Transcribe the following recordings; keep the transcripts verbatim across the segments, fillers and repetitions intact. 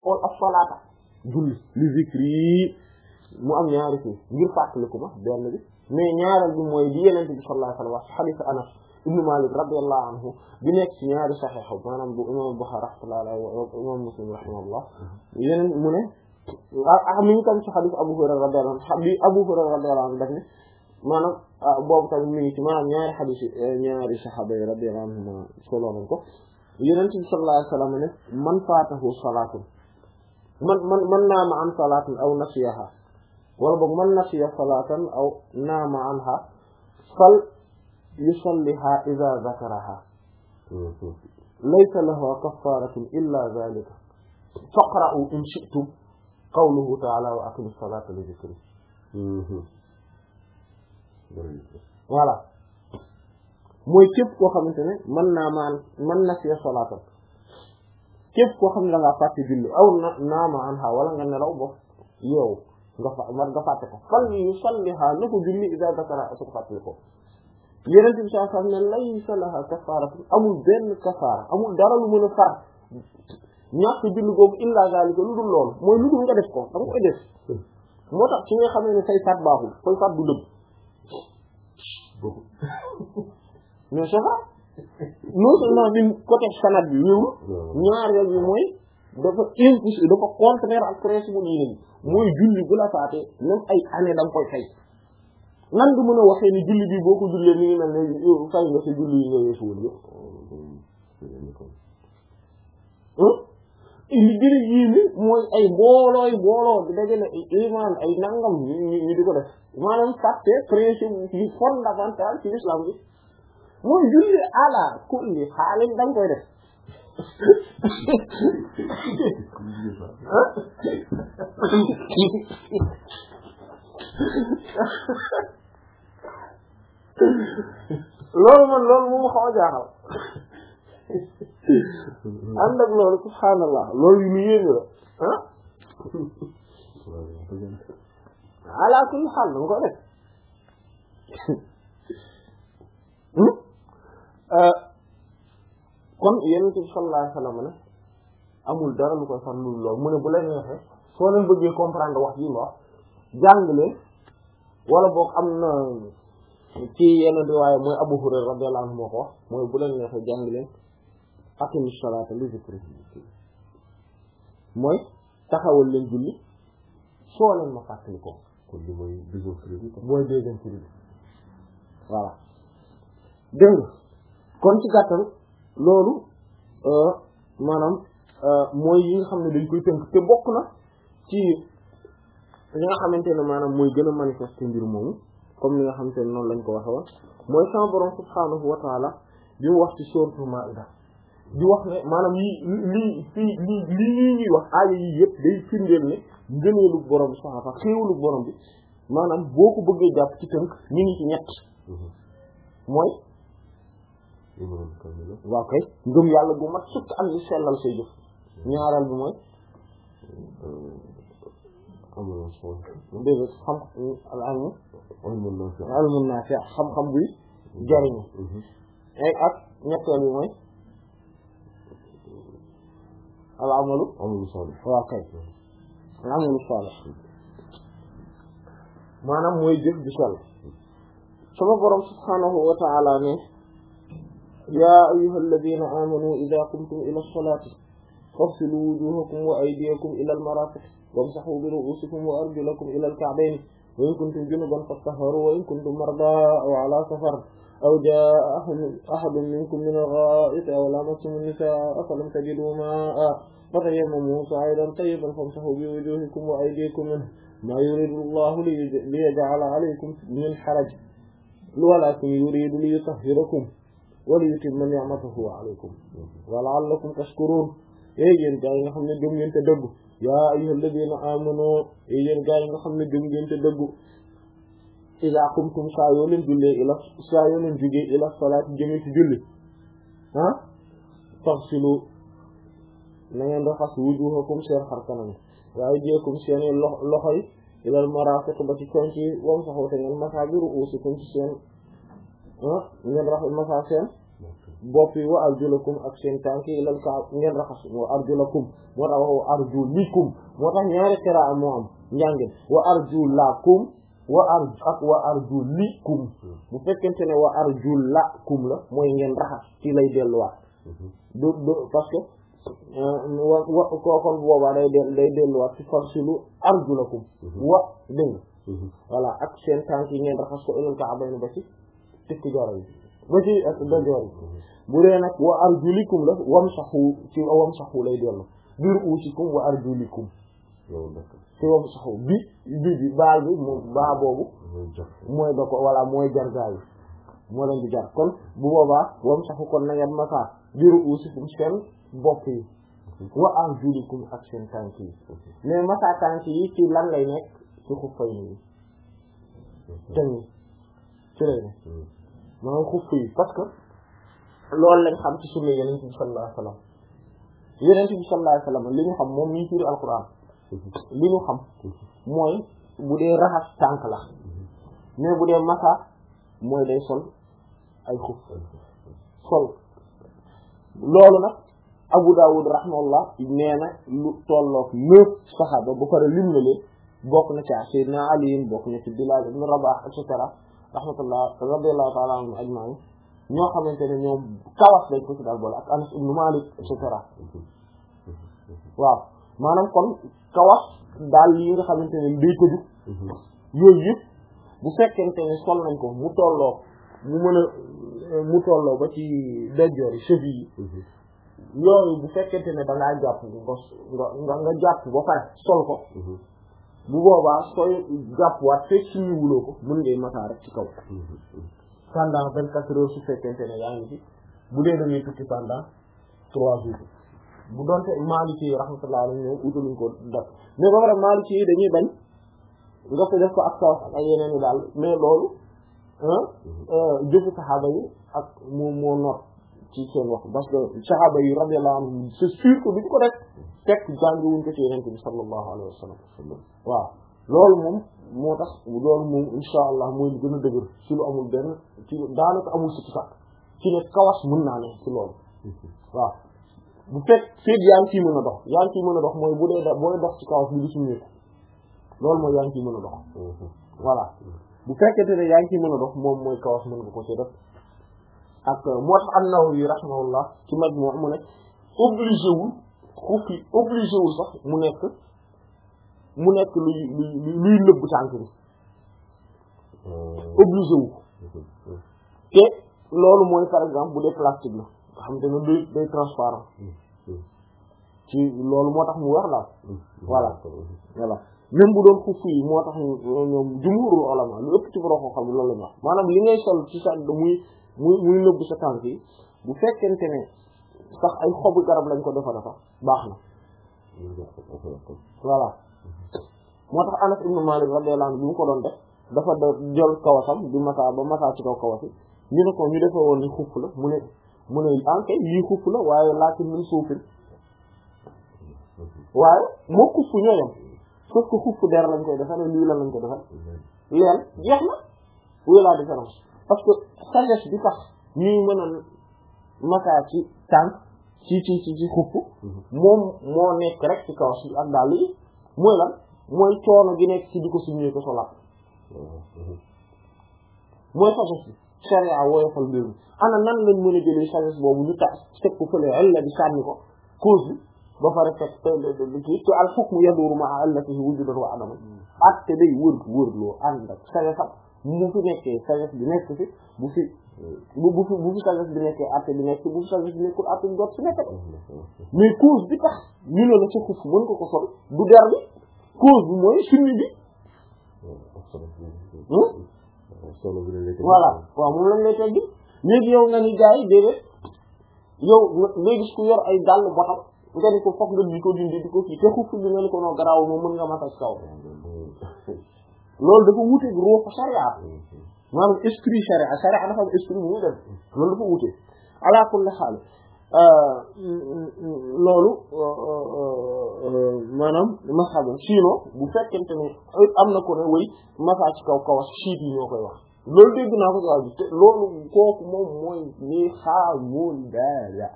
xool as-salaata julli li zikri mu am ñaari fii ngir fàttaliku ma benn bi mais ñaareel bi mooy di Yonent bi sallallahu alayhi wa sallam wax hadith Anas ibn Malik radiyallahu anhu bi nekk ci ñaari saxiix maanaam bu imam Bukhari rahmatullahi alayhi wa imam Muslim rahimahullah yeneen mu ne ah mi ngi tam ci hadith Abu Hurayra radiyallahu anhu bi Abu Hurayra radiyallahu anhu daf ne maanaam boobu tamit mi ngi ci maanaam ñaari hadith ñaari saxaaba yi radiyallahu anhum solo nañ ko Yonent bi sallallahu alayhi wa sallam ne man faatahu salaatun man man man naama an salaatin aw nasiyaha wala boog man nasiya salatan aw naama anha fal yusalliha idha zakaraha laysa lahu kaffaratun illa dhalika faqra'u in shi'tum qawluhu ta'ala wa aqimis salata li dhikri voilà mooy képp koo xamante ne mën naa maan mën nasiya salatan képp koo xam ne da ngaa fàtte julli aw na naama anha wala nga nelaw boog yow nga fa war nga fàtte ko fal yusalliha na ko julli idha zakara su ko fàttali ko Yonent bi sallallahu alayhi wa sallam ne laysa laha kafaaratu amul benn kafaara amul dara lu mën a far ñàkk julli googu illa zalika lu dul loolu mooy lu dul nga def ko da nga koy def moo tax ci nga xam ne say faat baaxul koy faat du dëgg mais c'est vrai non seulement bi côté sanad bi wéewu ñaareel bi mooy dafa impossible dafa contraire ak principe diine bi mooy julli bu la faatee même ay année da nga koy fay nan du mën a waxee ni julli bi boo ko jullee mi ngi mel ne fay nga sa julli yi nga weesu woon yëpp li gën a yéeme mooy ay mboolooy mbooloo di dajale ay iman ay nangam ñu ñu di ko def maanaam fàtte principe yi fondamental ci l'islam bi mooy julli ala kulli xaalin da nga koy def loolu man loolu moom xaw a jaaxal ànd ak loolu subhaanallah loolu yu mu yéeme la ah ala kulli xaal da nga koy def kon Yonent bi sallallahu alayhi wa sallam ne amul dara lu koy far lu loolu mu ne bu leen neexee soo leen bëggee comprendre wax yi ma wax jàng leen wala boog am na ci yenn riwaaya mooy Abu Hurayra radiyallahu anhu moo ko wax mooy bu leen neexee jàng leen aqimi salaata li zikri mooy taxawal leen julli soo leen ma fàttali ko kon li mooy deuxième cri bi mooy deuxième cri bi voilà dégg nga kon ci gàttal loolu maanaam mooy yi nga xam ne dañ koy tënk te bokk na ci li nga xamante ne maanaam mooy gën a manifester mbir moomu comme li nga xamante ne noonu lañ ko waxe woon mooy sama borom subhaanahu wa taala bi mu wax ci sourate Maïda di wax ne maanaam yi lii fii lii lii ñuy wax aaya yi yëpp day firndeel ne ngëneelu borom bi subhaanahu wa taala xéewalu borom bi maanaam boo ko bëggee jàpp ci tënk ñu ngi ci ñett mooy waaw kay ngëm yàlla gu mat sukk am di sellal say jëf ñaareel bi mooy dégg xam almu almu naafi xam-xam buy jariñu ak ñetteel bi mooy al amalu amalu salih waaw kay al amalu salih maanaam mooy jëf di sell sama borom subhanahu wa ta'ala ne ya ayyuha alladhina amanu idha qumtum ila as-salati faghsilu wujuhakum wa aydiyakum ila al-marafiq wamsahu bi ru'usikum wa arjulakum ila al-ka'bayn wa in kuntum junuban fatahharu wa in kuntum marda aw ala safar aw jaa ahadun minkum min al-gha'iti aw lamastum an-nisaa falam tajidu ma'an fatayammamu sa'idan tayyiban famsahu bi wujuhikum wa aydiyakum minhu ma yuridu Allahu liyaj'ala 'alaykum min haraj walakin yuridu liyutahhirakum wa liyutimma ni'matahu 'alaykum wa la'allakum tashkurun yéen gaa yi nga xam ne gëm ngeen te dëggu yaa ayyuhal ladina amanu yéen gaa yi nga xam ne gëm ngeen te dëggu iza qumtum saa yoo leen jullee ila saa yoo leen jugee ila salaat jëme ci julli ah faghsilu na ngeen raxas wujuhakum seen xar kanam wa aydiyakum seen loxo yi ilal marafiq ba ci conc yi wamsahu te ngeen masaa bi ru'usikum ci seen ah ngeen raxas masaa seen bopp yi wa arjulakum ak seen tànk yi ilal kaab ngeen raxas wa arjulakum moo tax wa arjulikum moo tax ñaari qiraa moo am njàngin wa arjulakum wa ar ak wa arjulikum bu fekkente ne wa arjulakum la mooy ngeen raxas ci lay delluwaat du du parce que wa wa kookon boobaa day del day delluwaat ci farsilu arjulakum wa dégg voilà ak seen tànk yi ngeen raxas ko ilal ka'bayni ba ci tikki joro yi ba ci ak dojoor yi bu dee nag wa arjulikum la wamsahu ci wamsahu lay dellu biir uusikum wa arjulikum ci wamsahu bi bi bi baal bi moom baa boobu mooy da ko voilà mooy jargaa yi moo leen di jar kon bu boobaa wamsahu kon na ngeen masaa biir uusikum seen bopp yi wa arjulikum ak seen tànk yi mais masaa tànk yi ci lan lay nekk ci xuffay ni teni ci lay ne mooy xuff yi parce que loolu lañ xam ci sunna Yonent bi sallallahu alayhi wa sallam Yonent bi sallallahu alayhi wa sallam li ñu xam moom ñu firi alquran li ñu xam mooy bu dee raxas tànk la mais bu dee masa mooy day sol ay xuff sol loolu nag Abu Dawud rahimahullah nee na lu tollook neuf saxaaba ba pare lim na leen bokk na ci Sayyidina Ali bokk na ci Bilal ibn Rabah et cetera rahmatullah radiyallahu ta'ala anhum ajma'in ñoo xamante ne ñoom kawas lañ ko ci daal boole ak Anas ibn Malik et cetera waaw maanaam kon kawas daal yi nga xamante ne day tëju yooyu yëpp bu fekkente ne sol nañ ko mu tolloo mu mën a mu tolloo ba ci dojjoor yi cheville yi yooyu bu fekkente ne da ngaa jàpp nga nga nga jàpp ba pare sol ko bu boobaa sooy jàpp waat fekk suñu wuloo ko mën ngay mataa rek ci kaw pendant vingt quatre heures su fekkente ne yaa ngi ci bu dee da ngay tukki pendant trois jours bu doonte Maliki yi rahmatullah alayhi ñoom utaluñ ko def mais ba pare Maliki yi dañuy bañ nga ko def ko ak kawas ak yeneen i daal mais loolu jëfu saxaaba yi ak moom moo not ci seen wax parce que saxaaba yi radiyallahu anhum c'est sûr que duñ ko def fekk jàngiwuñ ko ci Yonent bi sallallahu alayhi wa sallam waaw loolu moom moo tax loolu moom insha allah mooy lu gën a dëgër ci lu amul benn ci daanaka amul sikki sàkk ci ne kawas mën naa ne ci loolu waaw bu fekk féet yaa ngi ciy mën a dox yaa ngi ciy mën a dox mooy bu dee booy dox ci kawas bi di suñu loolu mooy yaa ngi ciy mën a dox voilà bu fekkente ne yaa ngi ciy mën a dox moom mooy kawas mën nga ko ci def ak moo tax an-Nawawi rahimahullah ci Majmu' mu ne obligé wul xuuf yi obligé wul sax mu nekk mu nekk luy luy luy nëbb tànk bi obligé wu te loolu mooy par exemple bu dee plastique la nga xam te ne day day transparent ci loolu moo tax mu wax la voilà voilà même bu doon xuuf yi moo tax ñoom jumhurul ulama lu ëpp ci borom xam loolu la ñu wax maanaam li ngay sol ci sa muy muy muy nëbb sa tànk yi bu fekkente ne sax ay xobu garab lañ ko defa dafa baax na voilà moo tax Anas ibn Malik radiyallahu anhu bi mu ko doon def dafa da jël kawasam di masa ba masa ci kaw kawasi ñu ne ko ñu defee woon ni xuff la mu ne mu ne anke lii xuff la waaye laakin min suufin waaye moo xuff ñoo yem sauf que xuff der lañ koy defar lii la lañ ko defar leen jeex na où est la différence parce que sagesse bi tax ñuy mën a masa ci tànk ci ci ci ci xupp moom moo nekk rek ci kawas bi ak dàll yi mooy lan mooy coono gi nekk ci di ko suñu ko solaat mooy sagesse bi sharia woyofal mbir mi ana nan lañ mën a jëlee sagesse boobu ñu tax teg ko fële illa bi sànni ko cause bi ba pare fekk kii te al hukmu yaduru ma'a illatihi wujudan wa adaman ak te day wër wër loo ànd ak sagesse am mu fi nekkee sagesse bi nekk fi bu fi bu bu fi bu fi sagesse bi nekkee àtte bi nekk bu fi sagesse bi nekkul àtte bi jot fi nekk mais cause bi tax ñu ne la ci xuf mën ko ko sol du der bi cause bi mooy sunni bi voilà waaw moom lañ lay teggi léegi yow nga ni gars yi déedéet yow nga gis ku yor ay dàll botam nga ni ko foog nga di ko dindi di ko kii te xuf bi nga ni ko noo garaaw moom mën nga masa ci kaw loolu dafa wuute ruuxu sharia maanaam esprit sharia sharia dafa am esprit bu muy def loolu dafa wuute ala kulli xaal loolu maanaam masaba sinon bu fekkente ne am na ko ne way masa ci kaw kawas siit yi ñoo koy wax loolu dégg naa ko waaw te loolu kooku moom mooy ni xaamul dara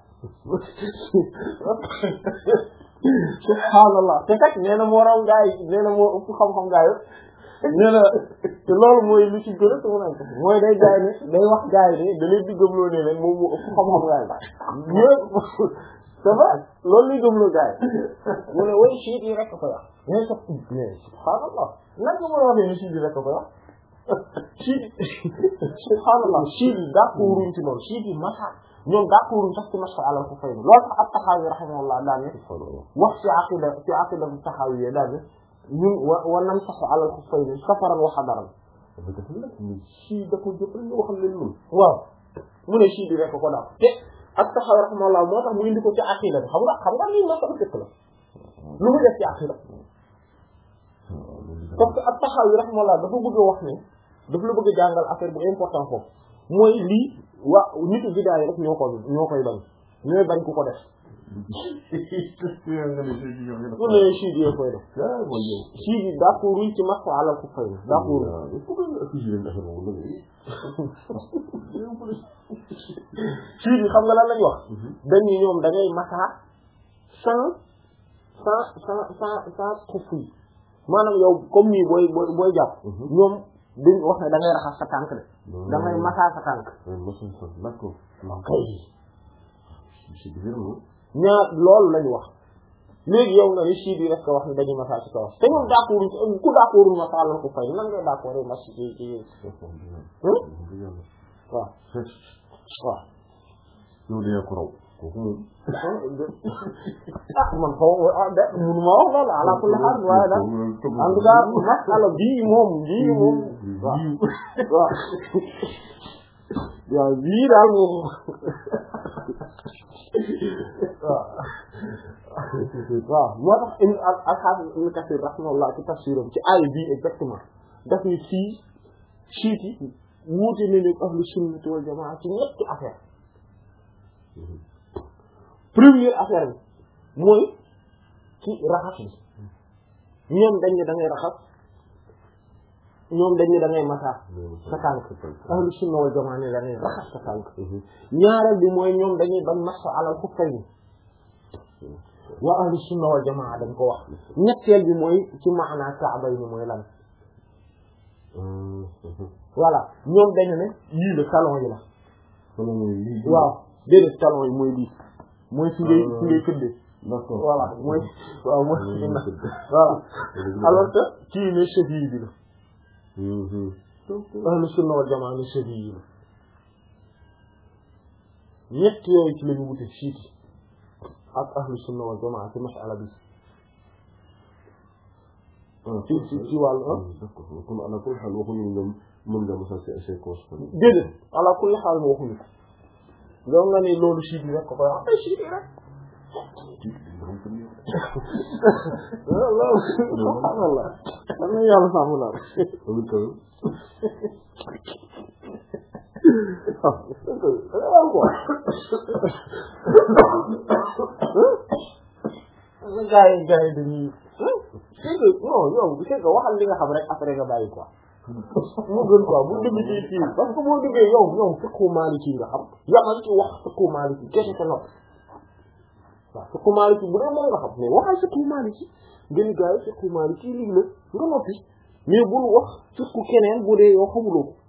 subhaanallah te kat nee na moo raw gaa yi nee na moo ëpp xam-xam gaa yi nee na te loolu mooy lu ci gën a sama nañ ko mooy day gaay ne day wax gaay ne da leen di gëmloo ne leen moom moo ëpp xam-xam gaa yi ñëpp c'est vrai loolu lay gëmloo gaa yi mu ne way siit yi rek ko wax mais sa mais subhaanallah nan nga mën a waxee ni siit yi rek ko wax siit subhaanallah siit yi d'accorduñ ci loolu siit yi masa ñoom d'accorduñ sax ci masa alal ko fay loolu sax ab Taxaawi rahimahullah daal ne wax ci aqida ci aqida bu Taxaawi yi daal ne ñun wa wa nam sax alal ko fay safaran wa hadaran si da ko jëpp ñu waxal leen loolu waaw mu ne siit yi rek ko daal te ak Taxaawi rahimahullah moo tax mu indi ko ci aqida bi xam nga xam nga lii masa fekk la lu mu def ci aqida parce que ak Taxaawi rahimahullah dafa bëgg a wax ne dafa la bëgg a jàngal affaire bu important foofu mooy lii waa nitu bidaa yi rek ñoo ko ñoo koy bañ ñooy bañ ku ko def mu ne siit yi koy def siit yi d'accord ruñ ci mas ko alal ku fay d'accord siit yi xam nga lan lañ wax dañu ñoom da ngay masaa sans sans sans sans sans xuf yi maanaam yow comme nii booy booy booy jàpp ñoom duñ wax ne da ngay raxas sa tànk de da ngay masaa sa tànk ñaar loolu lañu wax léegi yow nga ni siit yi rek ko wax ne dañuy masaa ci kaw te ñoom d'accord ku d'accord masaa la ko fay nan ngay d'accord mas ci ci waaw waaw yow de ko raw kooku moom ah man xaw ah de mënu ma wax loolu ala kulli xaal waaye daal en tout cas masala bii moom bii moom waaw waaw waaw bii daal moom waaw waaw moo tax in al-Hafiz Ibn Kathir rahimahullah ci tafsiram ci aaya bii exactement daf ni fii siit yi wuute nañu ahlu sunnati wal jamaa ci ñetti affaire première affaire bi mooy ci raxas bi ñoom dañ ne da ngay raxas ñoom dañ ne da ngay masaa sa tànk ahlu sunna wal jamaa ne da ngay raxas sa tànk ñaareel bi mooy ñoom dañuy bañ masa alal xuffayni waa ahlu sunna wal jamaa dañ ko wax ñetteel bi mooy ci maanaa kaabay ni mooy lan voilà ñoom dañu ne yii la talon yi la waaw déedéet talon yi mooy lii mooy fi ngay fi ngay këddee voilà mooy waaw mooy voilà alors que kii ne cheville bi la ahlu sunna wal jamaa ne cheville yi la ñett yooyu ci lañu wute siiti ak ahlu sunna wal jamaa ci masala bi ci ci ci wàllu ah d'accord kon ala kulli xaal waxuñu ñoom mën nga mos a see see cause déedéet ala kulli xaal ma waxuñu ko yow nga ne loolu siit yi rek ko koy wax ay siit yi rek loolu subhaanallah am na yàlla sàmm la gaa yi gaa yi dañuy non yow c'est que waxal li nga xam rek après nga bàyyi quoi mu gën quoi bu dugg ci kii parce que boo duggee yow yow fiqhu Maliki nga xam yamal ci wax fiqhu Maliki kese sa nopp waaw fiqhu Maliki bu dee moom nga xam mais waxal fiqhu Maliki gën gaa yi fiqhu Maliki lii la nga noppi mais bul wax fiqhu keneen bu dee yow xamuloo ko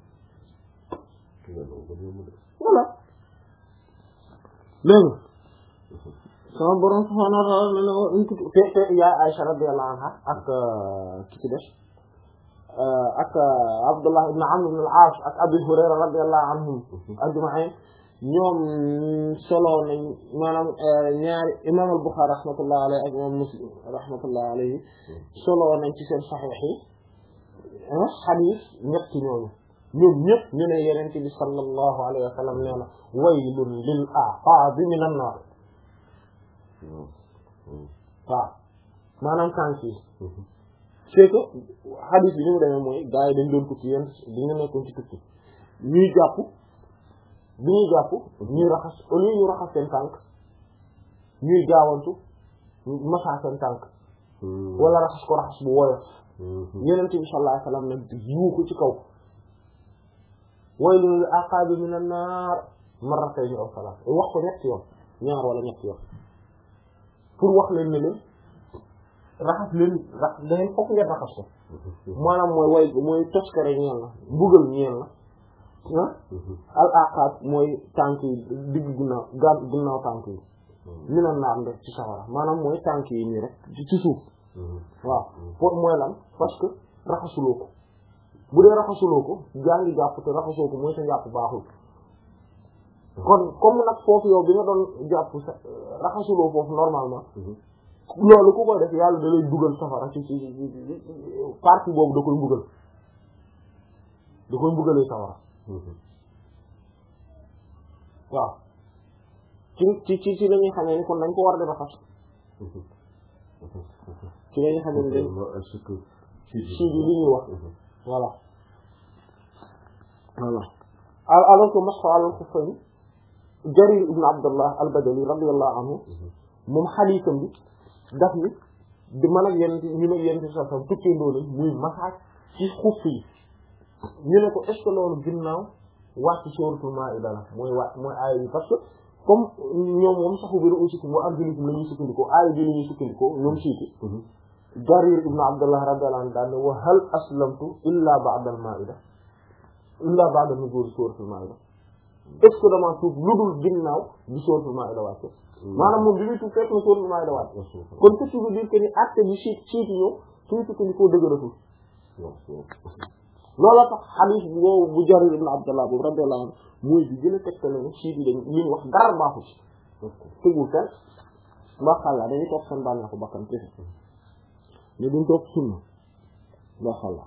voilà léegi sama borom subhaanahu wa ta'aala te te yaa Aisha radiyallahu anha ak ki ci def ak Abdullah ibn Amr ibn al-As ak Abu Hurayra radiyallahu anhum ajma'in ñoom solo nañ maanaam ñaari imam al-Bukhari rahmatullahi alayhi ak imam Muslim rahmatullahi alayhi solo nañ ci seen sahih yi hadith ñett ñooñu ñoom ñëpp ñu ne Yonent bi sallallahu alayhi wa sallam nee na waylun lil a'qaabi min an-naar waaw maanaam tànk yi c'est que hadith bi ni mu demee mooy gars yi dañ doon tukki yéen dañu nekkoon ci tukki ñuy jàpp bi ñuy jàpp ñuy raxas au lieu ñu raxas seen tànk ñuy gaawantu masaa seen tànk wala raxas ko raxas bu woyof Yonent bi sallallahu alayhi wa sallam nag yuuxu ci kaw waylun lil aqaabi minan naar marratayni aw salaas wax ko ñetti yoon ñaar wala ñetti yoon pour wax leen ne leen raxas leen rax dangeen fokk ngeen raxas ko maanaam mooy way mooy toskare ñeel na mbugal ñeel na ah al aqaab mooy tànk yi digg ginnaaw ga ginnaaw tànk yi minan naar ndef ci safara maanaam mooy tànk yi nii rek ci suuf waaw pour mooy lan parce que raxasuloo ko bu dee raxasuloo ko jaa ngi jàpp te raxasoo ko mooy sa jàpp baaxul kon comme nag foofu yow bi nga doon jàpp sa raxasuloo foofu normalement loolu ku koy def yàlla da lay dugal safara ci ci partie boobu da koy mbugal da koy mbugalee safara waaw ci ci ci ci la ñuy xamee ni kon dañ ko war a def raxas ci la ñuy xamee ni dañ ci bi li ñuy wax voilà voilà alors que masxa alal xuffayn Jarir ibn Abdullah al-Bajali radiyallahu anhu moom xadiisam bi daf ni di mën ak yenn ñu ne yenn ci sasam tukkee loolu muy masaaj ci xuff yi ñu ne ko est-ce que loolu ginnaaw wàcc suuratul Maa'ida la mooy wàcc mooy aaya bi parce que comme ñoom moom saxu biir aussi moo arjulikum la ñuy sukkandikoo aaya bi la ñuy sukkandikoo ñoom siiti Jarir ibn Abdullah radiyallahu anhu daal ne wa hal aslamtu illa ba'da al-Maa'ida illa ba'da nuzuul suuratul Maa'ida est-ce que dama tuub lu dul ginnaaw bi suuratul Maa'ida wàcc maanaam moom bi muy tuub fekk na suuratul Maa'ida wàcc kon ce qui veut dire que ni acte bi siit siiti ñëw suñu sukkandikoo dëgëratul loolu tax xadiis boobu bu Jarir ibn Abdullah boobu radiyallahu anhu mooy bi gën a tegtale ne siit yi dañ li ñu wax dara baaxu ci tegul fenn mbaaxalla dañuy toog seen bànn ko bakkan kese ñu duñ toog sunna mbaaxalla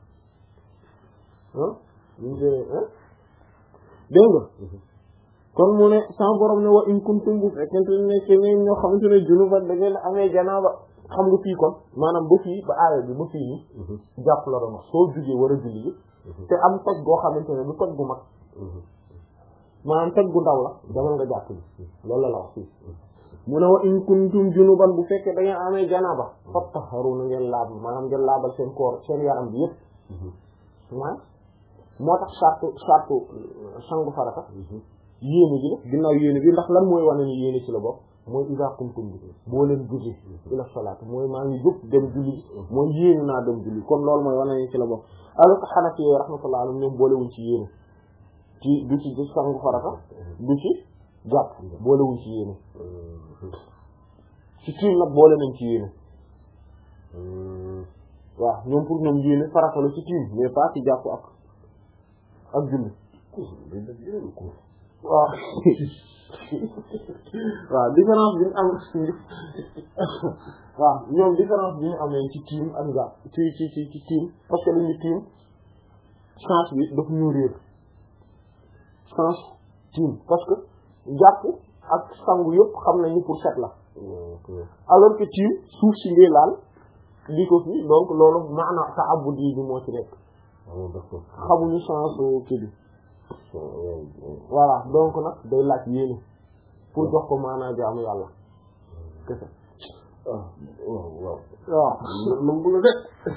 ah ñu dégg nga kon mu ne sama borom ne wa in kuntum bu fekkente ne ci ñoo xamante ne junuba da ngeen amee janaaba xam nga fii kon maanaam ba fii ba aaya bi ba fii ni jàpp la doon wax soo jugee war a julli ji te am toj goo xamante ne du toj gu mag maanaam toj gu ndaw la demal nga jàpp bi loolu la la wax fii mu ne wa in kuntum junuban bu fekkee da ngeen amee janaaba fattaharu na ngeen laab maanaam ngeen laabal seen koor seen yaram bi yëpp maa moo tax sartu sartu sangu farata yéene ji la ginnaaw yéene bi ndax lan mooy wane ni yéene ci la bokk mooy iza qumtum bi boo leen jógee ila salaat mooy maa ngi jóg dem julli mooy yéene naa dem julli kon loolu mooy wane ni ci la bokk alors que Hanafi yi rahmatullah alayhim ñoom boolewuñ ci yéene ci du ci sangu farata du ci jàpp boolewuñ ci yéene ci tiim nag boole nañ ci yéene waaw ñoom pour ñoom yéene farata la ci tiim mais pas ci jàpp ak ak julli waaw waaw différence bi ñu am waaw ñoom différence bi ñu amee ci tiim ak njàpp ci ci ci ci tiim parce que li ñu tiim sens bi daf ñu réer sens tiim parce que jàpp ak sangu yëpp xam nañu pour set la alors que tiim suuf si ngay laal di ko fi donc loolu maanaam sa abbu di bi moo ci nekk xamuñu sens kii bi voilà donc nag day laaj yéene pour jox ko maanaa jaamu yàlla kese waaw waaw waaw moom bu la de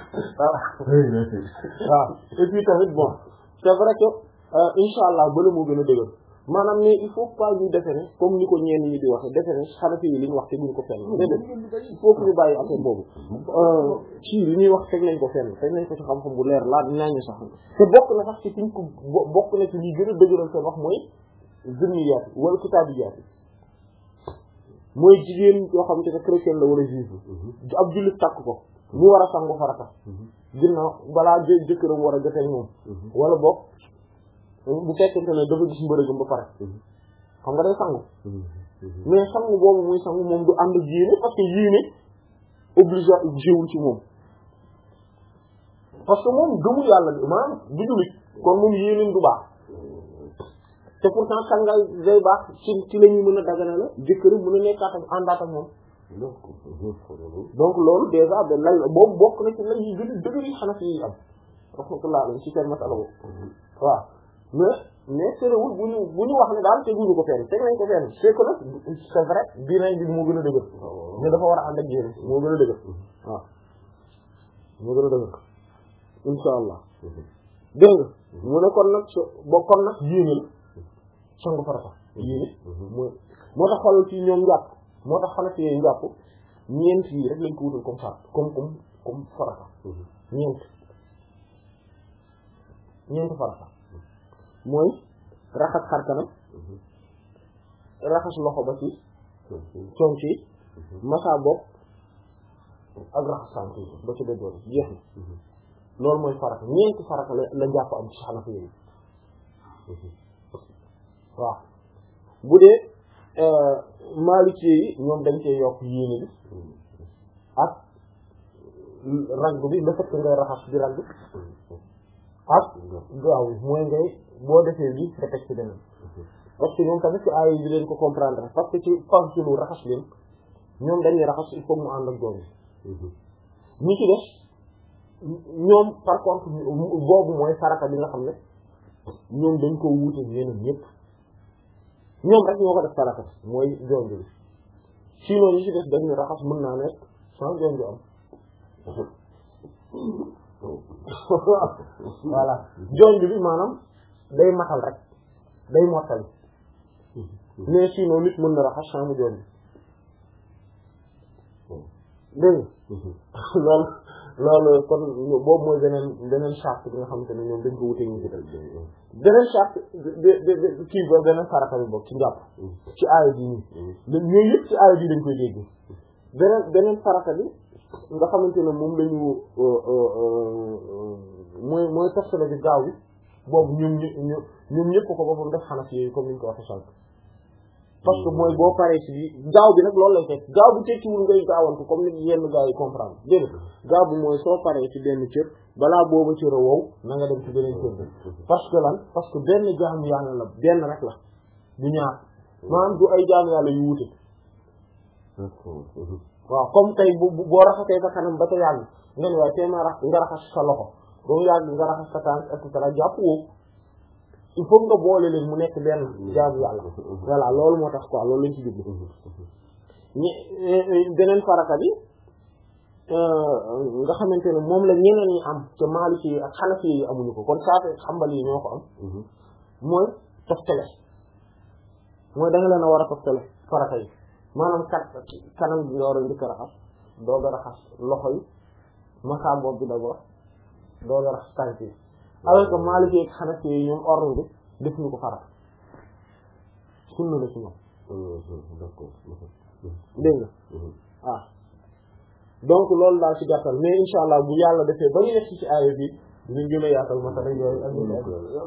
waaw et puis tamit bon c'est vrai que inshallah bala moo gën a dëgër maanaam ne il faut pas ñu defe ne comme ni ko ñenn ñi di waxe defe ne Hanafi yi li ñu wax te duñ ko fenn déedéet il faut que ñu bàyyi affaire boobu ci li ñuy wax teg nañ ko fenn teg nañ ko ci xam-xam bu leer laa dinaa ñu sax te bokk na sax ci tiñ ko bokk na ci li gën a dëgëral seen wax mooy zimmiyaat wala kitaabiyaat mooy jigéen yoo xamante ne chrétien la war a juif ab jullit takk ko mu war a sangu farata ginnaaw balaa jë jëkkëram war a jotee moom wala bokk bu fekkente ne dafa gis mbërëgam ba pare xam nga day sangu mais sangu boobu muy sangu moom du ànd ak yéene parce que yéene obligé jéwul ci moom parce que moom gëmul yàlla bi maanaam du jullit kon moom yéeneen du baax te pourtant sangaay day baax ci ci la ñuy mën a dagana la jëkkëram mën a nekkaat ak àndaat ak moom donc loolu déjà de lay boobu bokk na ci lay yi gën a dëgër yi Hanafi yi am rahmatullah alayhi ci seen masala boobu waaw mais mais terewul bu ñu bu ñu wax ne daal teguñu ko fenn teg nañ ko fenn c'est que nag c'est vrai dinañ bi moo gën a dëgër mais dafa war a ànd ak yéen moo gën a dëgër waaw moo gën a dëgër insha allah dégg nga mu ne kon nag so ba kon nag yéene la sangu farata yéene mooy moo tax xoolal ci ñoom njàpp moo tax xanaa ci yooyu njàpp ñeent yi rek lañ ko wutal comme farat comme comme comme farata ñeent ñeent farata mooy raxas xar kanam raxas loxo ba ci conc yi masa bopp ak raxas tànk yi ba ci dojoor jeex na loolu mooy farata ñeenti farata la la njàpp am ci Hanafi yi waaw bu dee Maliki yi ñoom dañ cee yokk yéene bi ak ragg bi le fait que ngay raxas di ragg ak gaaw bi mooy ngay boo defee bi nga teg ci beneen parce que ñoom tamit ci aaya yi di leen ko comprendre parce que ci fanci lu raxas leen ñoom dañuy raxas il faut mu ànd ak doom bi ñi ci def ñoom par contre boobu mooy farata bi nga xam ne ñoom dañ ko wuute ñeneen ñëpp ñoom rek ñoo ko def farata mooy jonj bi sinon ñi ci def dañuy raxas mën naa nekk sans jonj am voilà jonj bi maanaam day matal rek day mottali mais sinon nit mën na raxas sans mu jonj dégg loolu loolu kon boobu mooy beneen beneen charte bi nga xamante ne ñoom dañ ko wutee ñu ci dal beneen charte de de kii ba beneen farata bi bokk ci njàpp ci aaya bi nii ñooyu yëpp ci aaya bi dañ koy dégg beneen beneen farata bi nga xamante ne moom lañu mooy mooy toftale bi gaaw bi boobu ñoom ñu ñoom ñëpp ko boppam def Hanafi yi comme ni ñu ko waxee sànq parce que mooy boo paree ci bi gaaw bi nag loolu lay teg gaaw bi tekkiwul ngay gaawantu comme ni yenn gars yi comprendre dégg gaaw bi mooy soo paree ci benn cër balaa booba cër a wow na nga dem ci beneen cër bi parce que lan parce que benn jaamu yàlla la benn rek la du ñaar maanaam du ay jaamu yàlla yu wuute waaw comme tey bu boo raxasee sa kanam ba ca yàgg nga ne waaye tey ma rax nga raxas sa loxo ba mu yàgg nga raxas sa tànk et cetera jàpp woo il faut nga boole leen mu nekk benn jaamu yàlla voilà loolu moo tax quoi loolu lañ ci jublu ñi beneen farata bi nga xamante ne moom la ñeneen ñi am te Maliki yi ak Hanafi yi amuñu ko kon Shafi'i Hanbali yi ñoo ko am mooy toftale mooy da nga leen a war a toftale farata yi maanaam kat kanam bi nga war a njëkk a raxas doog a raxas loxo yi masa bopp bi d'abord doog a raxas tànk yi alors que Maliki ak Hanafi yi ñoom ordre bi def ñu ko farata sunna la ci ñoom dégg nga ah donc loolu daal ci gàttal mais insha allah bu yàlla defee ba ñu nekk ci aaya bi dinañ gën a yaatal masala yooyu ak ñu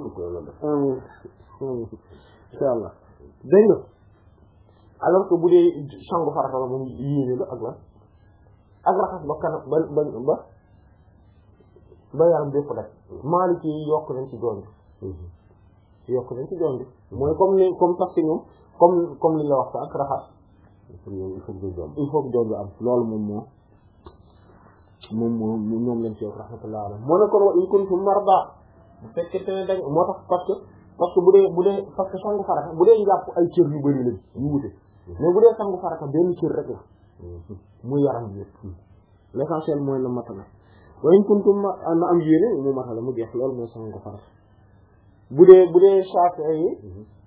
insha allah dégg nga alors que bu dee sangu farata la moom yéene la ak la ak raxas ba kanam ba ba ba ba yaram bépp rek Maliki yi yokk nañ ci jonj yokk nañ ci jonj mooy comme ni comme parce que ñoom comme comme li la wax sa ak raxas il faut que jonj am loolu moom moo moom moo ñoom lañ ci yokk rahmatullah alayhi moo ne kon wa in kuntum marda bu fekkee te ne dañ moo tax parce que parce que bu dee bu dee parce que sangu farata bu dee njàpp ay cër yu bari lañ yu wute mais bu dee sangu farata benn cër rek la muy yaram bi yëpp l'essentiel mooy la matala wa in kuntum na am yéene mu matala mu jeex loolu mooy sangu farata bu dee bu dee Shafi'i yi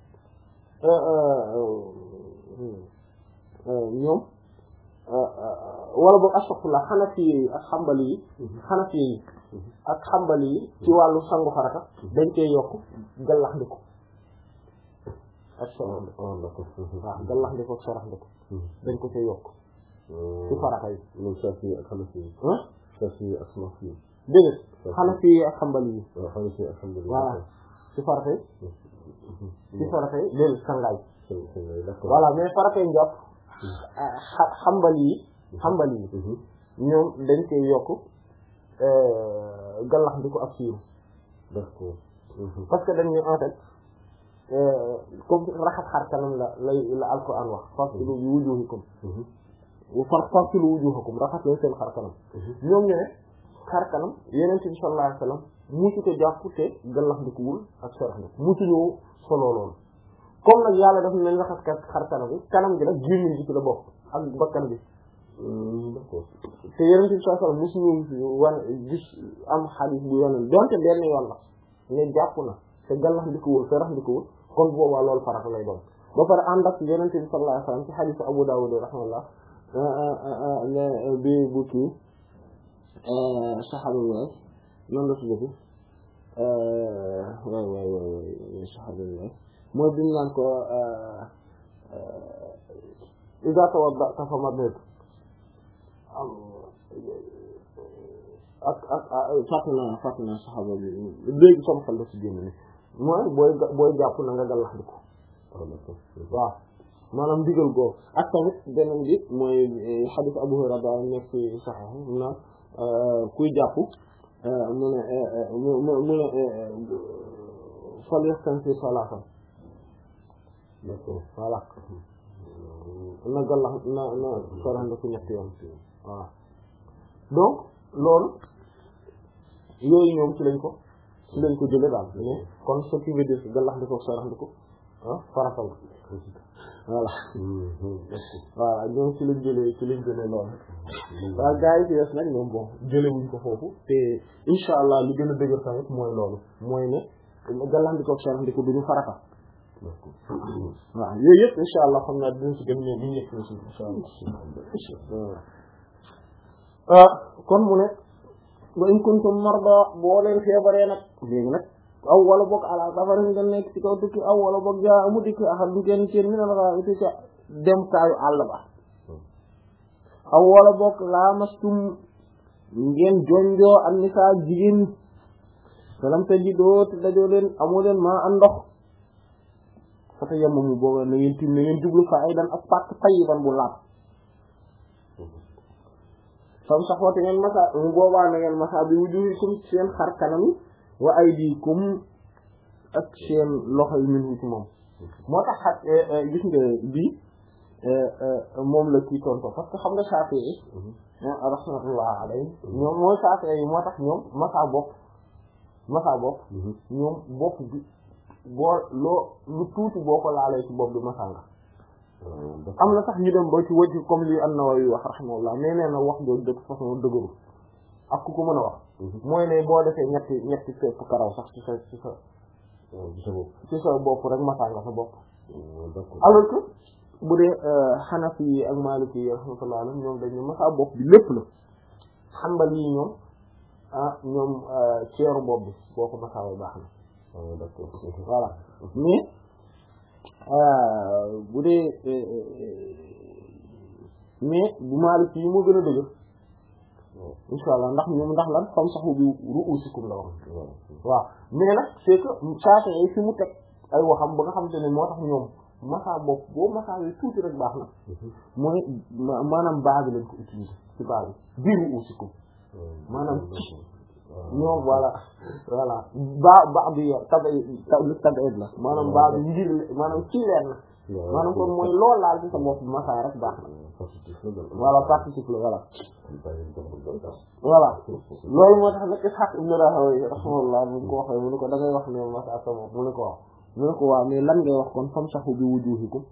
ñoom wala boog astaghfirullah Hanafi yi ak Hanbali yi Hanafi yi ak Hanbali yi ci wàllu sangu farata dañ koy yokk gallax ndiko ak sorax ndiko waaw gallax ndiko ak sorax ndiko dañ ko koy yokk ci farata yi ñoom Shafi'i yi ak Hanafi yi Shafi'i yi ak Hanafi yi dégg Hanafi yi ak Hanbali yi Hanafi yi ak Hanbali yi voilà ci farata yi ci farata yi dégg sangaay voilà mais farata yi njàpp Hanbali yi Hanbali yi ñoom dañ koy yokk gallax ndiko ak siiru d'accord parce que dañuy en fait comme raxas xar kanam la lay la alquran wax fasilu wujuhakum far fasilu wujuhakum raxas leen seen xar kanam ñoom ñu ne xar kanam Yonent bi sallallahu alayhi wasallam musu te jàpp te gallax ndikuwul ak sorax ndiko musu ñëw solo loolu comme nag yàlla daf nañ raxas xar kanam bi kanam gi nag gémmiñ gi ci la bokk ak bakkan bi d'accord te Yonent bi sallallahu alayhi wasallam musu ñu wan gis am xadiis bu yoonal donte benn yoon la ne jàpp na te gallax ndikuwul te rax ndikuwul kon boobaa loolu farata lay doon ba pare ànd ak Yonent bi sallallahu alayhi wasallam ci hadiisu Abu Dawud rahimahullah bi bu kii saxaaba waay noonu la tuddati waay waay waay saxaaba waay mooy bi ñu naan ko iza tawadda'ta famadmid ak ak fàtt naa fàtt naa saxaaba bi léegi sama xel la ci génn ni mooy booy booy jàpp na nga gallax di ko waaw maanaam digal googu ak tamit beneen bi mooy hadith Abu Hurayra da nekk ci Sahih mu naan kuy jàpp mu ne mu mu ne fal yastanfir salatan voilà na gallax na na sorande ku ñetti yoon waaw donc loolu yooyu ñoom ci lañ ko ci lañ ko jële daal mais kon ce qui veut dire que gallax di ko sorax di ko ah farata la voilà voilà ñoom ci lañ jëlee ci lañ jëlee loolu waaw gars yi ci des nag ñoom bon jële wuñ ko foofu te insha allah li gën a dëgër tamit mooy loolu mooy ne gallax di ko sorax di ko duñu farata waaw yooyu yëpp insha allah xam naa dinañ ci gën ñëw bu ñu nekk ci insha allah kon mu ne wa in kuntum marda boo leen feebaree nag léegi nag aw wala boog ala safarin nga nekk ci kaw tukki aw wala boog jaa amu dikk axal du kenn ci mi nana xa uti ca dem kaayu àll ba aw wala boog laamastum ngeen jonjoo an nisaa jigéen salam ta ji doo te dajoo leen amoo leen maa an ndox fata yemma mu booba na ngeen tim na ngeen jublu fa ay dan ak pàkk tayiban bu laab fam sax woote ngeen masa mu boobaa na ngeen masa bi wujuhikum seen xar kanam wa aydikum ak seen loxo yi min ci moom moo tax xat gis nga bii moom la kii tonto parce que xam nga Shafi'i rahmatullah alayhi ñoom mooy Shafi'i yi moo tax ñoom masa bopp masa bopp ñoom bopp bi boo loo lu tuuti boo ko laalee ci bopp bi masa nga am na sax ñu dem ba ci wëcc comme li an-Nawawi wax rahimahullah mais nee na wax jooju de toute façon dëgëru ak ku ko mën a wax mooy ne boo defee ñetti ñetti fépp karaw sax ci sa ci sa ci sa bopp rek masaa nga sa bopp alors que bu dee Hanafi yi ak Maliki yi rahmatullah alayhim ñoom dañu masaa bopp bi lépp la Hanbali yi ñoom ah ñoom ceeru bopp bi boo ko masaa way baax na voilà mais bu dee mais bu Maliki yi moo gën a dëgër inshallah ndax ñoom ndax lan fam saxu bi ru'usikum la wax waaw mais nag c'est que Shafi'i fi mu teg ay waxam ba nga xam te ne moo tax ñoom masa bopp boo masa yi tuuti rek baax na mooy maanaam baa bi lañ ko utiliser ci baa bi bi ru'usikum maanaam ñoom voilà voilà ba ba bi yor tab tab la maanaam baa bi ngir maanaam ci leer na maanaam kon mooy loolu laal ci sa bopp masa rek baax na voilà participe la voilà voilà loolu moo tax nag Ishaq ibn Rahowi rahimahullah mu ko waxee mu ne ko da ngay wax ne masa sa bopp mu ne ko wax mu ne ko waaw mais lan ngay wax kon famsahu bi wujuhikum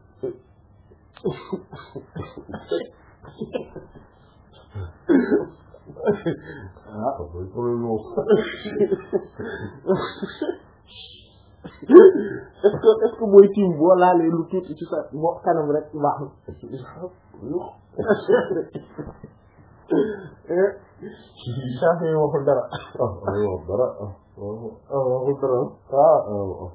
ah est-ce que est-ce que booy tiim boo laalee lu tuuti ci sa bo kanam rek baax na Shafi'i waxul dara waxul dara waxul dara waaw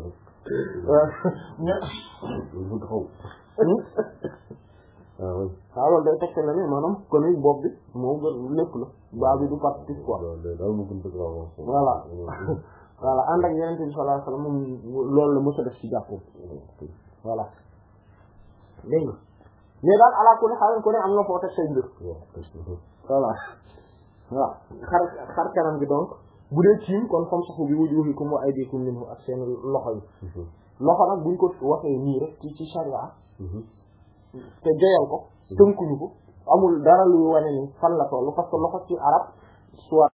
waaw loolu day tegte la ne maanaam kon bopp bi moo gën lépp la baa bi du participe quoi voilà voilà ànd ak Yonent bi sallallahu alayhi wasallam moom loolu la mos a def ci jàppoo voilà dégg nga mais daal ala kulli xaaral ko ne am na foo teg say mbir voilà waaw xar xar kanam gi donc bu dee ciim kon famsahu bi wujuhikum wa aydikum minhu ak seen loxo yi loxo nag buñ ko waxee nii rek ci ci sharia te joyal ko tënkuñu ko amul dara luy wane ni fan la tollu parce que loxo ci arab soit